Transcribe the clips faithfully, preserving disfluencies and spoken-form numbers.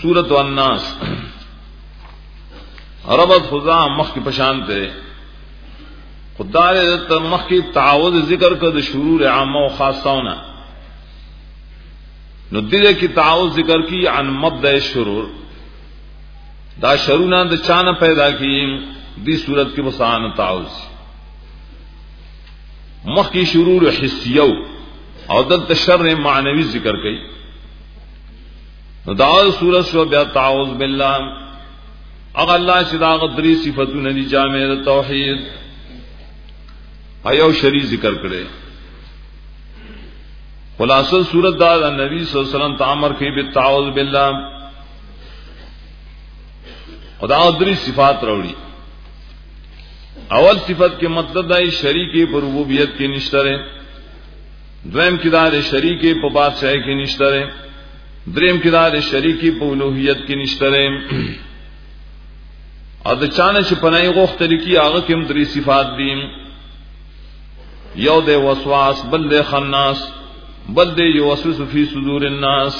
سورۃ الناس ربط خدا مخ کی پشانتے خدا نے مخ کی تعوذ ذکر کر شرور عامہ و خاصاونا نو دل کی تعوذ ذکر کی عن مبدأ شرور دا شرونا دا چانا پیدا کی دی صورت کی مسان تعوذ مخ کی شرور حسیو اور دل شر معنوی ذکر کی دعوت سورت شو بیا تعوذ باللہ اگر اللہ چدا قدری صفتون دی جامع توحید ایو شری ذکر کرے خلاصہ سورت دا نبی صلی اللہ علیہ وسلم تعمر کی بالتعوذ باللہ خدا قدری صفات روڑی اول صفت کے مطلب ہے شریک پر ربوبیت کی نشترے دویم کدار شریک پر بادشاہ کی نشترے دریم کدار شریکی په الوهیت کې نشته او د چانه چې پنای غوښتل کی هغه کوم درې صفات دي یو د وسواس بل د خناس بل د یوسوس فی صدور الناس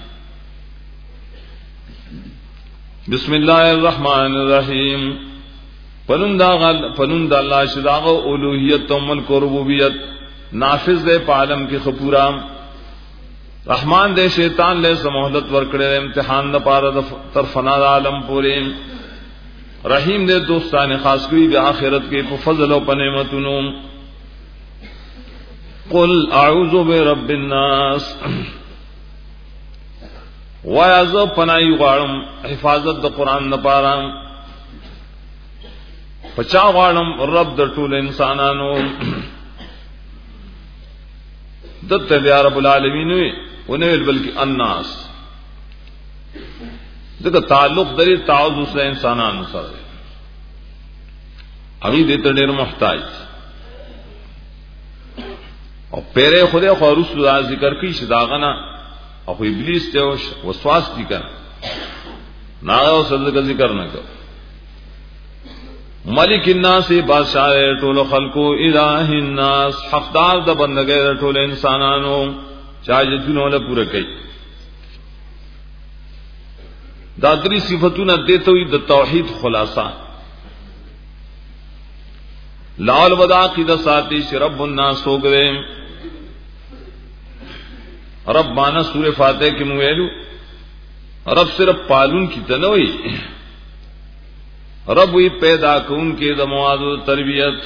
بسم الله الرحمن الرحیم پنوم دا غل پنوم د الله چې دا الوهیت او ملک او ربوبیت نافذ د عالم کې خپورا رحمان دے شیطان لے سمہلت ورکڑے امتحان نہ پارا تر فنا عالم پورے رحیم دے دوستان خاص کوئی بے آخرت کے فضل و پنعمتنو قل اعوذ برب الناس ویعظ پنائی غارم حفاظت دا قرآن نہ پارا پچا غارم رب دا طول انسانانو دت بیا رب العالمین ہوئی انہیں بلکہ الناس دیکھو تعلق دری تعوذ سے انسانان سر ابھی دیتے ڈیر محتاج اور پیرے خدے خور رسول ذکر کی شداغنا اور کوئی ابلیس تے وسواس کی کر نہ صدر کا ذکر نہ کرو ملک الناس بادشاہ ټول خلقو الہ الناس حقدار د بندګۍ ټول انسانانو چاجتونو له پوره کوي دا درې صفاتونه دته وي د توحید خلاصہ لاول ودا کی د ساتي رب الناس ہو گئے رب مانا سورہ فاتحہ کې مو ویلو رب صرف پالون کی تنوي رب وی پیدا کون کے دمواد و تربیت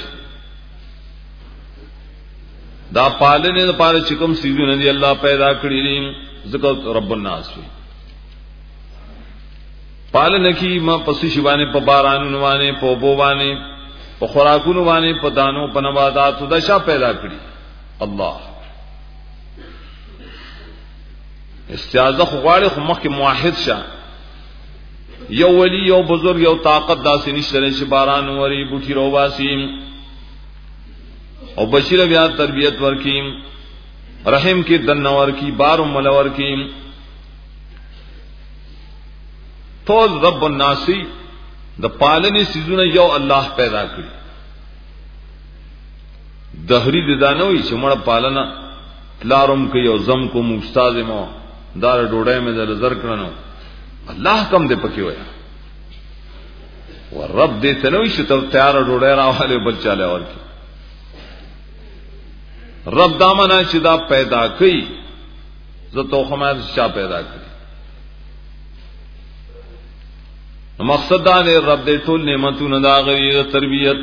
دا پالنے دا پارے چکم سیدو ندی اللہ پیدا کری لیم ذکر رب الناس وی پالنے کی ما پسی شبانے پا بارانو نوانے پا بووانے پا خوراکو نوانے پا دانو پا نباتاتو دا شاہ پیدا کری اللہ استعاذہ خوارے خمخ کے موحد شاہ یو ولی یو بزرگ یو طاقت داسی نشترے چھ باران وری بوٹی رو باسیم او بشیر بیا تربیت ورکیم رحم کی دن ورکی بار ملور کیم طول رب الناسی دا پالنی سیزون یو اللہ پیدا کری دہری ددانوی چھ مڑا پالنا لارم کی یو زم کو مستاز مو دار ڈوڑے میں در زرکرنو اللہ کم دے پکی ہویا وہ رب دے تنوی سے تو تیار ڈوڑے رہا والے بل چالے اور کی رب دامنا چدا پیدا کی زتو خمیر شاہ پیدا کی مقصد دانے رب دے ٹول نعمتو ندا غیر تربیت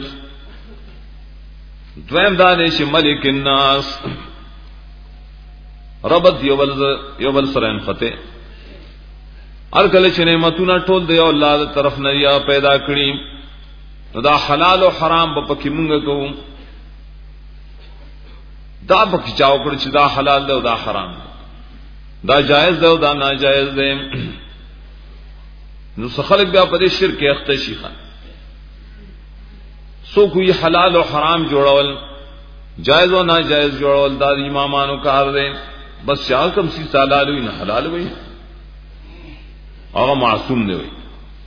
دویم دانے چھ ملک الناس ربط یوبل سرین فتح ہر کله چې نعمتونه ټول دی الله تعالی طرف نه یا پیدا کړی نو دا حلال او حرام په پکې مونږ کوو دا پکې چاو کړ چې دا حلال دی او دا حرام دی دا جائز دی او دا ناجائز دی نو خلک بیا په دې شرک اخته شي خان سو کوئی حلال او حرام جوړول جائز او ناجائز جوړول دا امامانو کار دی بس شال کم سی حلال وي نه حلال وي اور معصوم نے ہوئی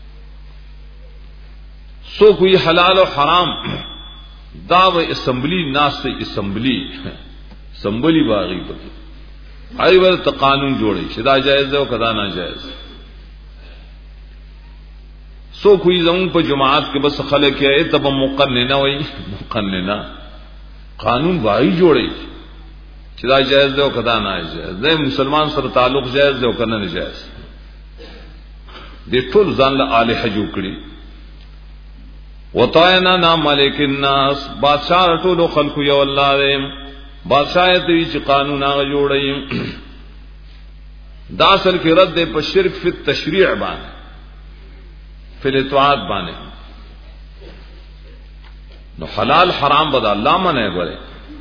سو کوئی حلال و حرام دا و اسمبلی ناس سے اسمبلی اسمبلی باغی پکی ہری بار تو قانون جوڑے شدا جائز ہے و کدا ناجائز سو کوئی زمون په جماعت کې بس خلک یې تب مقننه وای مقننه قانون وای جوړي چې دا جائز دی او کدا نه جائز دی مسلمان سره تعلق جائز دی او کنه نه جائز دې ټول ځان له الہ جوړ کړی وطاینا نام ملک الناس بادشاہ ټول خلق یو الله دې بادشاہ دې چې قانون هغه جوړي دا اصل کې رد په شرک فی التشریع باندې فی الاطاعت باندې نو حلال حرام بد الله منه غره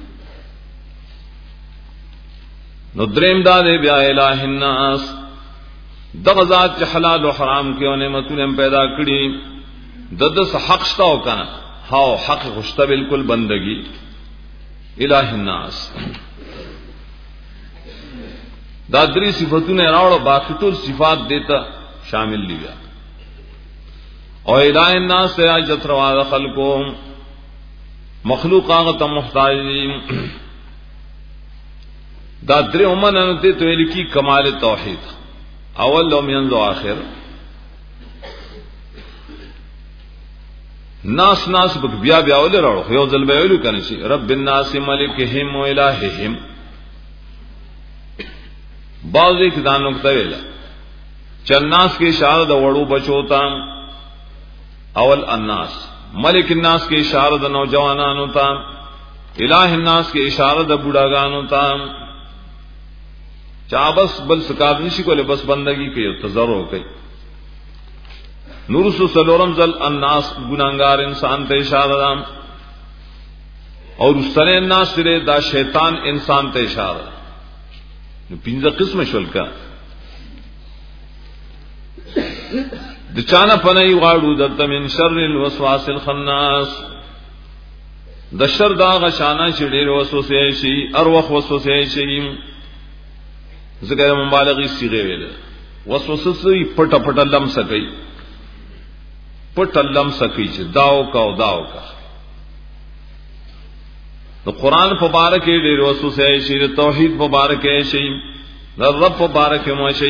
نو دریم دا دې بیا الہ الناس دغه ذات چې حلال او حرام کې او نعمتونه پیدا کړي د د حق شته او کنه هاو حق غشته بالکل بندگی الہ الناس دا درې صفاتونه راوړو باقي ټول صفات دیتا شامل دي او الہ الناس سے اجت روا خلقو مخلوق هغه ته محتاج دي دا درې ومنه ته تو لکی کمال توحید اول او منذ اخر ناس ناس بک بیا بیا ول راوړو یو ځل به ویلو کنه شي رب الناس ملکهم و الہهم بعضی کې دا نقطه ویلا چناس کې اشاره د وړو بچو ته اول الناس ملک الناس کې اشاره د نوجوانانو ته الہ الناس کې اشاره د بوډاګانو ته چا بس بل سکار نشي کوله بس بندگی کوي تزرع کوي نور سو سلورم زل الناس ګناګار انسان ته اشاره ده اور سن الناس سره دا شیطان انسان ته اشاره نو پنځه قسم شول کا د چانه پنای غاړو د تمن شر الوسواس الخناس د شر دا غشانه چې ډیر وسوسه شي ار وخت وسوسه شي زګر مبالغه صيغه ویل وسوسه سي پټ پټ لم سکي پټ لم سکي چې داو کا او داو کا د قران مبارک ډیر وسوسه شي د توحید مبارک شي د رب مبارک مو شي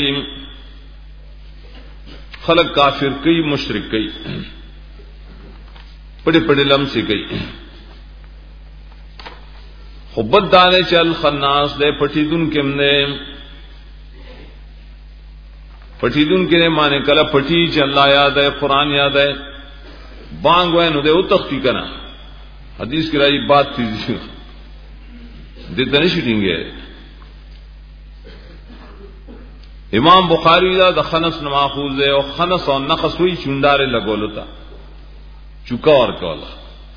خلق کافر کئی مشرک کئی پڑے پڑے لمسی کئی خبت دانے چل خناس دے پٹیدن کم نے پٹیدن کے نے مانے کلا پٹی چ اللہ یاد ہے قرآن یاد ہے بانگ وے نو دے او تختی کنا حدیث کی رائی بات تھی دے دنش ڈینگے امام بخاری دا د خنس نماخوز ہے او خنس او نقص وی چوندارے لگولو تا چکا اور کولا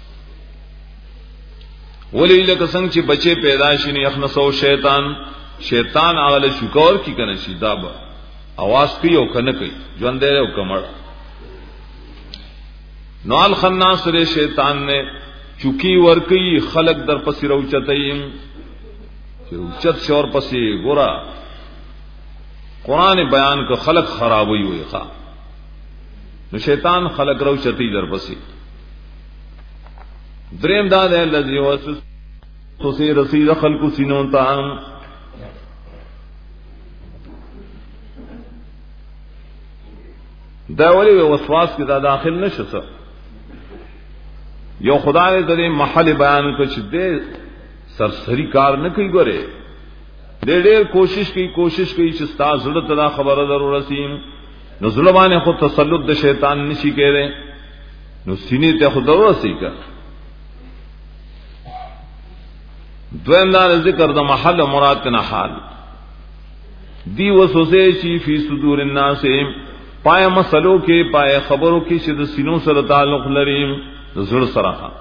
ولی لکه څنګه چې بچے پیدا شي نه اخنسو شیطان شیطان اغله چکا اور کی کنه شي دا به आवाज کوي او کنه کوي ژوند دی او کمر نو الخناس ر شیطان نے چکی ور کوي خلق در پسې روچتایم چې اوچت شور پسې ګورا قرآن بیان کو خلق خرابوي وي ښا نو شیطان خلق رو چتی در پسې دریم دا ده الذي وسوس تو سي رسید خلق سينو ته دا ولی وسواس کې دا داخل نشسه یو خدای دې محل بیان کو چې دې سرسری کار نه کوي ګوره ډېر ډېر کوشش کوي کوشش کوي چې ستاسو زړه ته خبره ضرورت سي نو ظلمانه خود تسلط د شیطان نشي کېره نو سینې ته خود ضرورت سي کا دویم دا ذکر د محل مراد نه حال دی وسوسه شي فی صدور الناس پای مسلو کې پای خبرو کې چې د سینو سره تعلق لري د زړه سره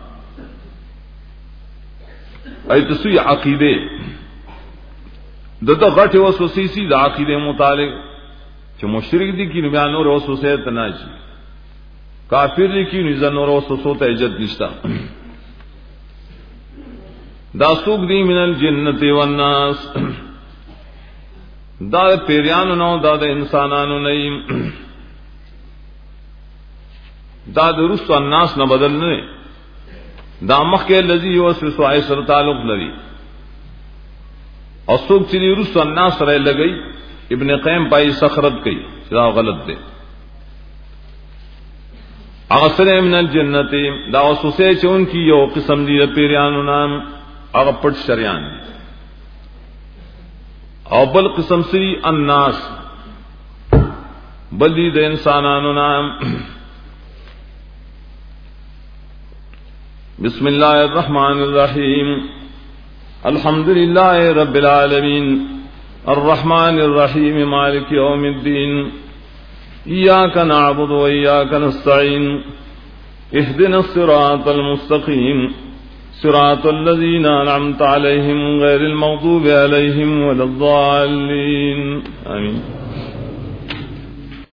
ایت سوی عقیده دته غټه وسوسه سي د عقیده متعلق چې مشرک دي کې نو نور وسوسه ته نه شي کافر دي کې نو نور وسوسه ته اجازه نشته دا سوق دی من الجنت والناس دا پیریانو نو دا د انسانانو نه دا د رسو الناس نه بدل نه دا مخکې الذي يوسوس علی سر تعلق لري او څوک چې رسو الناس سره لګي ابن قیم پای سخرت کوي دا غلط دی اغسر من الجنت دا وسوسه چون کی یو قسم دی پیرانو نام اغه پټ شریان او بل قسم سی الناس بل دی د انسانانو نام. بسم الله الرحمن الرحیم الحمد لله رب العالمین الرحمن الرحیم مالک یوم الدین إياك نعبد وإياك نستعين اهدنا الصراط المستقيم صراط الذين أنعمت عليهم غير المغضوب عليهم ولا الضالين آمين.